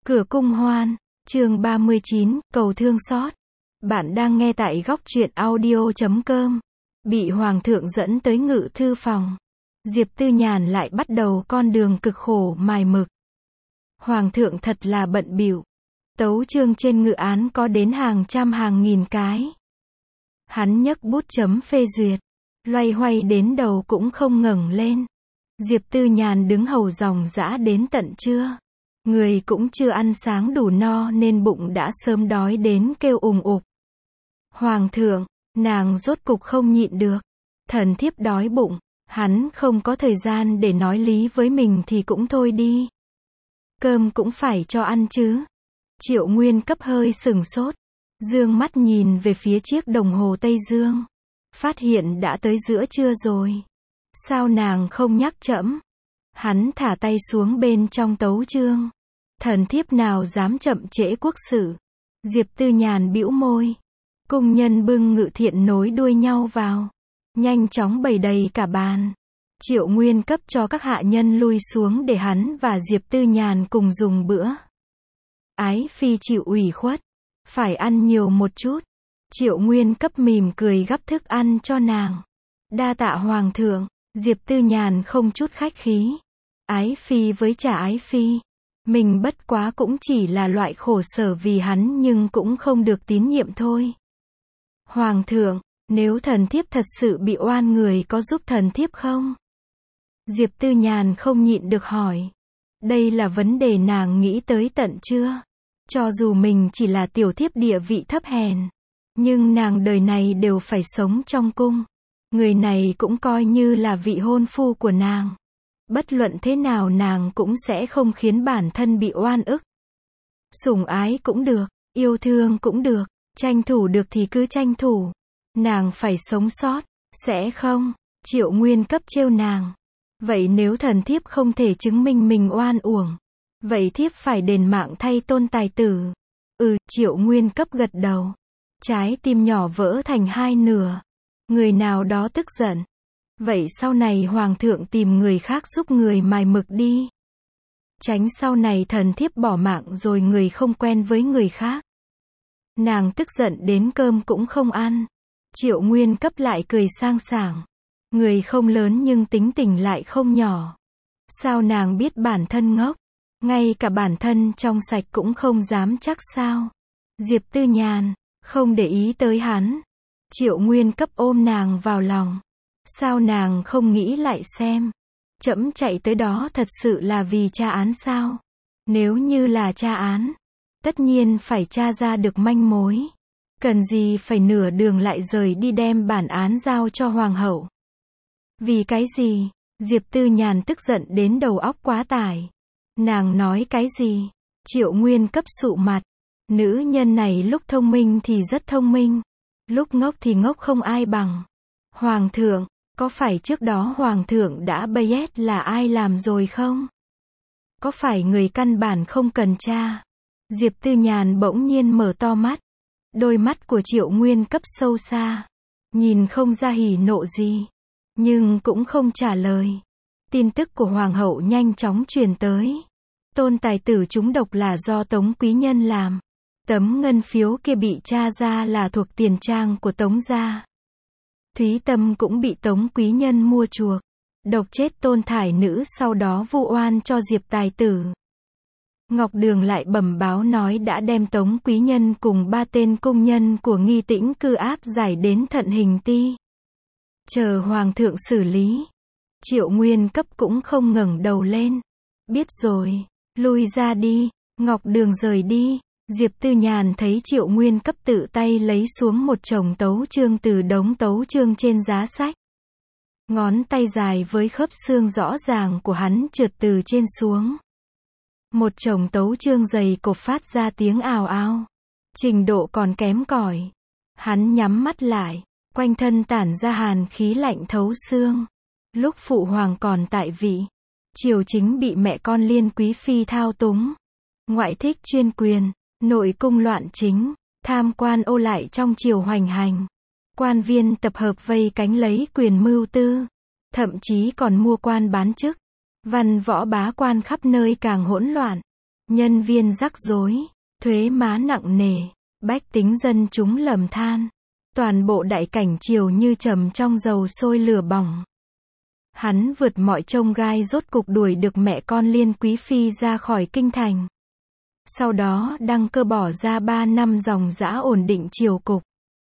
Cửa cung hoan, chương 39, cầu thương xót. Bạn đang nghe tại góc truyện audio.com. Bị hoàng thượng dẫn tới ngự thư phòng, Diệp Tư Nhàn lại bắt đầu con đường cực khổ mài mực. Hoàng thượng thật là bận bịu. Tấu chương trên ngự án có đến hàng trăm hàng nghìn cái. Hắn nhấc bút chấm phê duyệt, loay hoay đến đầu cũng không ngẩng lên. Diệp Tư Nhàn đứng hầu dòng dã đến tận trưa. Người cũng chưa ăn sáng đủ no nên bụng đã sớm đói đến kêu ùng ục. Hoàng thượng, nàng rốt cục không nhịn được. Thần thiếp đói bụng. Hắn không có thời gian để nói lý với mình thì cũng thôi đi. Cơm cũng phải cho ăn chứ. Triệu Nguyên Cấp hơi sừng sốt. Dương mắt nhìn về phía chiếc đồng hồ Tây Dương. Phát hiện đã tới giữa trưa rồi. Sao nàng không nhắc trẫm? Hắn thả tay xuống bên trong tấu chương. Thần thiếp nào dám chậm trễ quốc sự. Diệp Tư Nhàn bĩu môi. Cung nhân bưng ngự thiện nối đuôi nhau vào. Nhanh chóng bày đầy cả bàn. Triệu Nguyên Cấp cho các hạ nhân lui xuống để hắn và Diệp Tư Nhàn cùng dùng bữa. Ái phi chịu ủy khuất. Phải ăn nhiều một chút. Triệu Nguyên Cấp mỉm cười gắp thức ăn cho nàng. Đa tạ hoàng thượng. Diệp Tư Nhàn không chút khách khí. Ái phi với trả ái phi. Mình bất quá cũng chỉ là loại khổ sở vì hắn nhưng cũng không được tín nhiệm thôi. Hoàng thượng, nếu thần thiếp thật sự bị oan người có giúp thần thiếp không? Diệp Tư Nhàn không nhịn được hỏi. Đây là vấn đề nàng nghĩ tới tận trưa. Cho dù mình chỉ là tiểu thiếp địa vị thấp hèn, nhưng nàng đời này đều phải sống trong cung. Người này cũng coi như là vị hôn phu của nàng. Bất luận thế nào nàng cũng sẽ không khiến bản thân bị oan ức. Sủng ái cũng được, yêu thương cũng được, tranh thủ được thì cứ tranh thủ. Nàng phải sống sót, sẽ không? Triệu Nguyên Cấp trêu nàng. Vậy nếu thần thiếp không thể chứng minh mình oan uổng, vậy thiếp phải đền mạng thay tôn tài tử. Triệu Nguyên Cấp gật đầu. Trái tim nhỏ vỡ thành hai nửa. Người nào đó tức giận. Vậy sau này hoàng thượng tìm người khác giúp người mài mực đi. Tránh sau này thần thiếp bỏ mạng rồi người không quen với người khác. Nàng tức giận đến cơm cũng không ăn. Triệu Nguyên Cấp lại cười sang sảng. Người không lớn nhưng tính tình lại không nhỏ. Sao nàng biết bản thân ngốc? Ngay cả bản thân trong sạch cũng không dám chắc sao? Diệp Tư Nhàn không để ý tới hắn. Triệu Nguyên Cấp ôm nàng vào lòng. Sao nàng không nghĩ lại xem? Trẫm chạy tới đó thật sự là vì tra án sao? Nếu như là tra án, tất nhiên phải tra ra được manh mối. Cần gì phải nửa đường lại rời đi đem bản án giao cho hoàng hậu? Vì cái gì? Diệp Tư Nhàn tức giận đến đầu óc quá tải. Nàng nói cái gì? Triệu Nguyên Cấp sụ mặt. Nữ nhân này lúc thông minh thì rất thông minh. Lúc ngốc thì ngốc không ai bằng. Hoàng thượng, có phải trước đó hoàng thượng đã biết là ai làm rồi không? Có phải người căn bản không cần tra? Diệp Tư Nhàn bỗng nhiên mở to mắt. Đôi mắt của Triệu Nguyên Cấp sâu xa. Nhìn không ra hỉ nộ gì. Nhưng cũng không trả lời. Tin tức của hoàng hậu nhanh chóng truyền tới. Tôn tài tử trúng độc là do Tống quý nhân làm. Tấm ngân phiếu kia bị tra ra là thuộc tiền trang của Tống gia. Thúy Tâm cũng bị Tống quý nhân mua chuộc. Độc chết Tôn thải nữ sau đó vu oan cho Diệp tài tử. Ngọc Đường lại bẩm báo nói đã đem Tống quý nhân cùng 3 tên công nhân của Nghi Tĩnh cư áp giải đến Thận Hình Ti. Chờ hoàng thượng xử lý. Triệu Nguyên Cấp cũng không ngẩng đầu lên. Biết rồi, lui ra đi. Ngọc Đường rời đi. Diệp Tư Nhàn thấy Triệu Nguyên Cấp tự tay lấy xuống một chồng tấu chương từ đống tấu chương trên giá sách. Ngón tay dài với khớp xương rõ ràng của hắn trượt từ trên xuống. Một chồng tấu chương dày cộp phát ra tiếng ào ào. Trình độ còn kém cỏi. Hắn nhắm mắt lại, quanh thân tản ra hàn khí lạnh thấu xương. Lúc phụ hoàng còn tại vị, triều chính bị mẹ con Liên quý phi thao túng. Ngoại thích chuyên quyền, nội cung loạn chính, tham quan ô lại trong triều hoành hành. Quan viên tập hợp vây cánh lấy quyền mưu tư, thậm chí còn mua quan bán chức. Văn võ bá quan khắp nơi càng hỗn loạn. Nhân viên rắc rối, thuế má nặng nề, bách tính dân chúng lầm than. Toàn bộ đại cảnh triều như trầm trong dầu sôi lửa bỏng. Hắn vượt mọi chông gai rốt cục đuổi được mẹ con Liên Quý Phi ra khỏi kinh thành. Sau đó đăng cơ bỏ ra 3 năm dòng dã ổn định triều cục.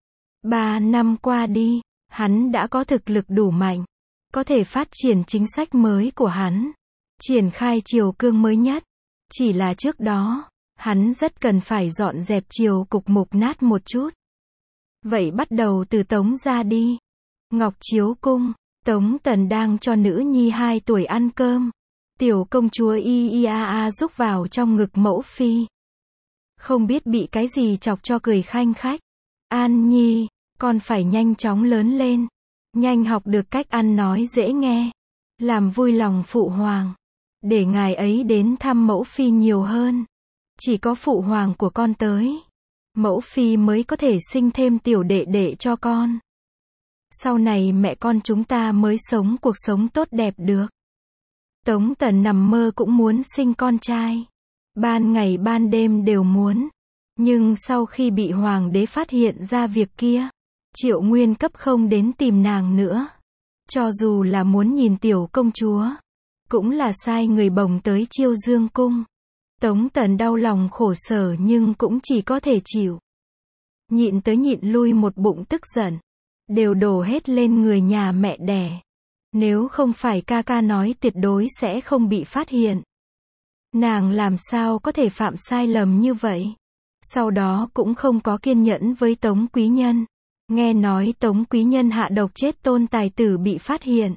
3 năm qua đi, hắn đã có thực lực đủ mạnh, có thể phát triển chính sách mới của hắn, triển khai triều cương mới nhất. Chỉ là trước đó, hắn rất cần phải dọn dẹp triều cục mục nát một chút. Vậy bắt đầu từ Tống gia đi. Ngọc Chiếu Cung, Tống Tần đang cho nữ nhi 2 tuổi ăn cơm. Tiểu công chúa Ia rúc vào trong ngực mẫu phi. Không biết bị cái gì chọc cho cười khanh khách. An Nhi, con phải nhanh chóng lớn lên. Nhanh học được cách ăn nói dễ nghe. Làm vui lòng phụ hoàng. Để ngài ấy đến thăm mẫu phi nhiều hơn. Chỉ có phụ hoàng của con tới, mẫu phi mới có thể sinh thêm tiểu đệ đệ cho con. Sau này mẹ con chúng ta mới sống cuộc sống tốt đẹp được. Tống Tần nằm mơ cũng muốn sinh con trai. Ban ngày ban đêm đều muốn. Nhưng sau khi bị hoàng đế phát hiện ra việc kia, Triệu Nguyên cấp không đến tìm nàng nữa. Cho dù là muốn nhìn tiểu công chúa, cũng là sai người bồng tới Chiêu Dương cung. Tống Tần đau lòng khổ sở nhưng cũng chỉ có thể chịu. Nhịn tới nhịn lui một bụng tức giận. Đều đổ hết lên người nhà mẹ đẻ. Nếu không phải ca ca nói tuyệt đối sẽ không bị phát hiện. Nàng làm sao có thể phạm sai lầm như vậy. Sau đó cũng không có kiên nhẫn với Tống Quý Nhân. Nghe nói Tống Quý Nhân hạ độc chết Tôn tài tử bị phát hiện.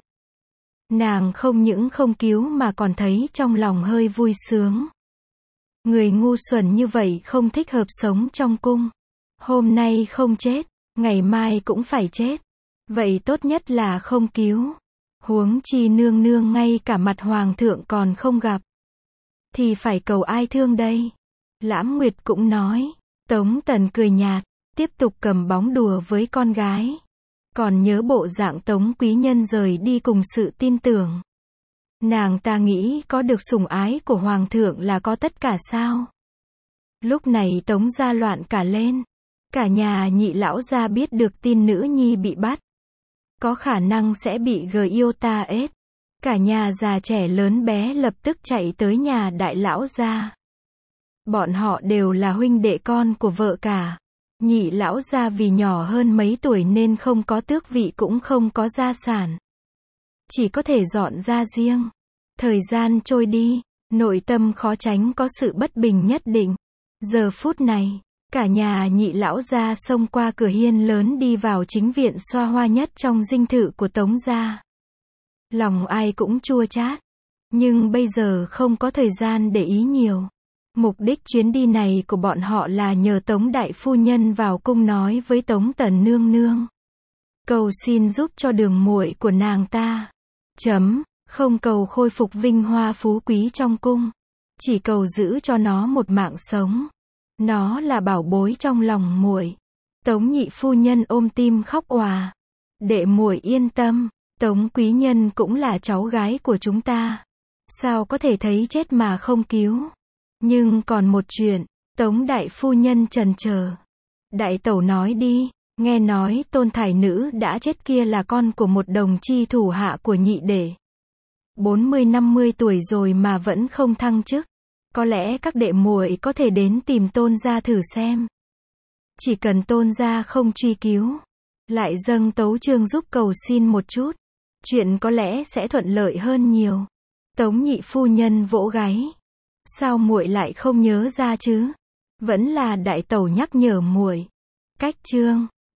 Nàng không những không cứu mà còn thấy trong lòng hơi vui sướng. Người ngu xuẩn như vậy không thích hợp sống trong cung. Hôm nay không chết, ngày mai cũng phải chết. Vậy tốt nhất là không cứu. Huống chi nương nương ngay cả mặt hoàng thượng còn không gặp. Thì phải cầu ai thương đây? Lãm Nguyệt cũng nói. Tống Tần cười nhạt, tiếp tục cầm bóng đùa với con gái. Còn nhớ bộ dạng Tống Quý Nhân rời đi cùng sự tin tưởng. Nàng ta nghĩ có được sủng ái của hoàng thượng là có tất cả sao? Lúc này Tống gia loạn cả lên. Cả nhà Nhị lão gia biết được tin nữ nhi bị bắt. Có khả năng sẽ bị Iota ết. Cả nhà già trẻ lớn bé lập tức chạy tới nhà đại lão gia. Bọn họ đều là huynh đệ con của vợ cả. Nhị lão gia vì nhỏ hơn mấy tuổi nên không có tước vị cũng không có gia sản. Chỉ có thể dọn ra riêng. Thời gian trôi đi, nội tâm khó tránh có sự bất bình nhất định. Giờ phút này, cả nhà Nhị lão gia xông qua cửa hiên lớn đi vào chính viện xoa hoa nhất trong dinh thự của Tống gia. Lòng ai cũng chua chát. Nhưng bây giờ không có thời gian để ý nhiều. Mục đích chuyến đi này của bọn họ là nhờ Tống đại phu nhân vào cung nói với Tống Tần nương nương. Cầu xin giúp cho đường muội của nàng ta. Không cầu khôi phục vinh hoa phú quý trong cung. Chỉ cầu giữ cho nó một mạng sống. Nó là bảo bối trong lòng muội. Tống nhị phu nhân ôm tim khóc òa. Đệ muội yên tâm, Tống quý nhân cũng là cháu gái của chúng ta. Sao có thể thấy chết mà không cứu? Nhưng còn một chuyện, Tống đại phu nhân chần chờ. Đại tẩu nói đi, nghe nói Tôn thải nữ đã chết kia là con của một đồng chi thủ hạ của nhị đệ. 40-50 tuổi rồi mà vẫn không thăng chức. Có lẽ các đệ muội có thể đến tìm Tôn gia thử xem. Chỉ cần Tôn gia không truy cứu, lại dâng tấu chương giúp cầu xin một chút, chuyện có lẽ sẽ thuận lợi hơn nhiều. Tống nhị phu nhân vỗ gáy. Sao muội lại không nhớ ra chứ? Vẫn là đại tẩu nhắc nhở muội. Cách chương